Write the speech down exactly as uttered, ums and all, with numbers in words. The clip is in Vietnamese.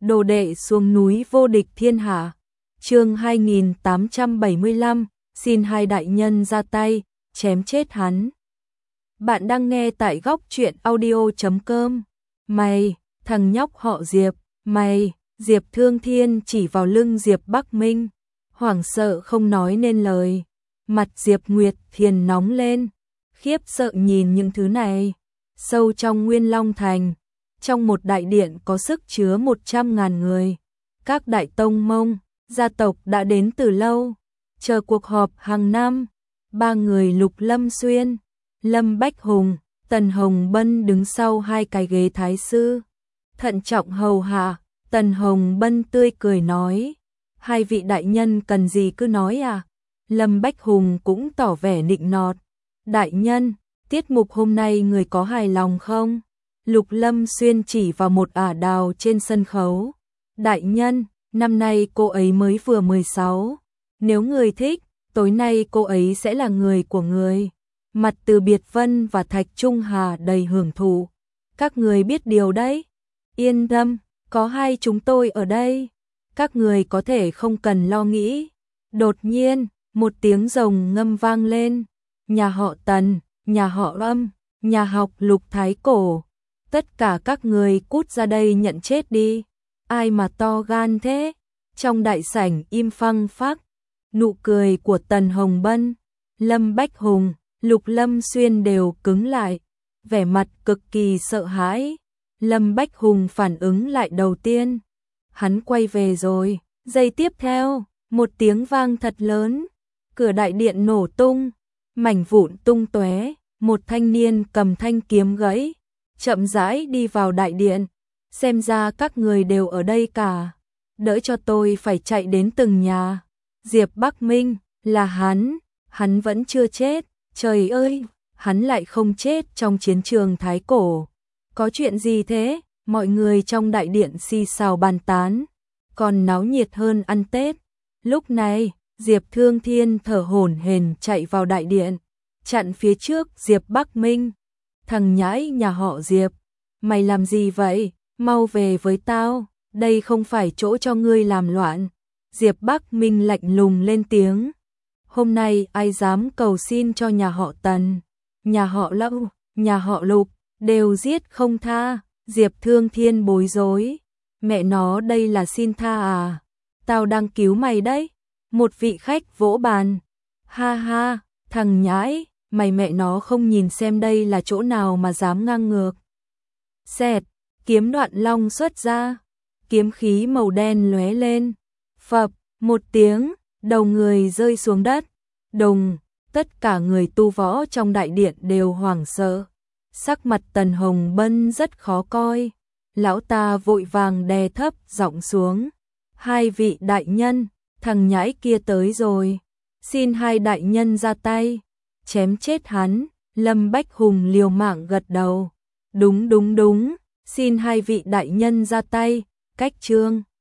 đồ đệ xuống núi vô địch thiên hạ. Chương hai nghìn tám trăm bảy mươi lăm, xin hai đại nhân ra tay, chém chết hắn. Bạn đang nghe tại góc truyện audio chấm com. Mày, thằng nhóc họ Diệp, mày, Diệp Thương Thiên chỉ vào lưng Diệp Bắc Minh, hoảng sợ không nói nên lời. Mặt Diệp Nguyệt Thiền nóng lên, khiếp sợ nhìn những thứ này. Sâu trong Nguyên Long Thành, trong một đại điện có sức chứa một trăm ngàn người, các đại tông mông, gia tộc đã đến từ lâu, chờ cuộc họp hàng năm. Ba người Lục Lâm Xuyên, Lâm Bách Hùng, Tần Hồng Bân đứng sau hai cái ghế thái sư, thận trọng hầu hạ. Tần Hồng Bân tươi cười nói, hai vị đại nhân cần gì cứ nói à. Lâm Bách Hùng cũng tỏ vẻ nịnh nọt, đại nhân, tiết mục hôm nay người có hài lòng không? Lục Lâm Xuyên chỉ vào một ả đào trên sân khấu, đại nhân, năm nay cô ấy mới vừa mười sáu, nếu người thích, tối nay cô ấy sẽ là người của người. Mặt Từ Biệt Vân và Thạch Trung Hà đầy hưởng thụ, các người biết điều đấy, yên tâm, có hai chúng tôi ở đây, các người có thể không cần lo nghĩ. Đột nhiên, một tiếng rồng ngâm vang lên, nhà họ Tần, nhà họ Âm, nhà học Lục Thái Cổ, tất cả các người cút ra đây nhận chết đi. Ai mà to gan thế? Trong đại sảnh im phăng phắc, nụ cười của Tần Hồng Bân, Lâm Bách Hùng, Lục Lâm Xuyên đều cứng lại, vẻ mặt cực kỳ sợ hãi. Lâm Bách Hùng phản ứng lại đầu tiên, hắn quay về rồi. Giây tiếp theo, một tiếng vang thật lớn, cửa đại điện nổ tung, mảnh vụn tung tóe, một thanh niên cầm thanh kiếm gãy, chậm rãi đi vào đại điện. Xem ra các người đều ở đây cả, đỡ cho tôi phải chạy đến từng nhà. Diệp Bắc Minh, là hắn, hắn vẫn chưa chết, trời ơi, hắn lại không chết trong chiến trường Thái Cổ. Có chuyện gì thế? Mọi người trong đại điện xì xào bàn tán, còn náo nhiệt hơn ăn Tết. Lúc này, Diệp Thương Thiên thở hổn hển chạy vào đại điện, chặn phía trước Diệp Bắc Minh. Thằng nhãi nhà họ Diệp, mày làm gì vậy? Mau về với tao, đây không phải chỗ cho ngươi làm loạn. Diệp Bắc Minh lạnh lùng lên tiếng. Hôm nay ai dám cầu xin cho nhà họ Tần, nhà họ Lâu, nhà họ Lục, đều giết không tha. Diệp Thương Thiên bối rối, mẹ nó đây là xin tha à? Tao đang cứu mày đấy. Một vị khách vỗ bàn, ha ha, thằng nhãi, mày mẹ nó không nhìn xem đây là chỗ nào mà dám ngang ngược. Xẹt, kiếm Đoạn Long xuất ra, kiếm khí màu đen lóe lên, phập, một tiếng, đầu người rơi xuống đất. Đùng, tất cả người tu võ trong đại điện đều hoảng sợ. Sắc mặt Tần Hồng Bân rất khó coi, lão ta vội vàng đè thấp giọng xuống. Hai vị đại nhân, thằng nhãi kia tới rồi, xin hai đại nhân ra tay, chém chết hắn. Lâm Bách Hùng liều mạng gật đầu, đúng đúng đúng, xin hai vị đại nhân ra tay. Cách chương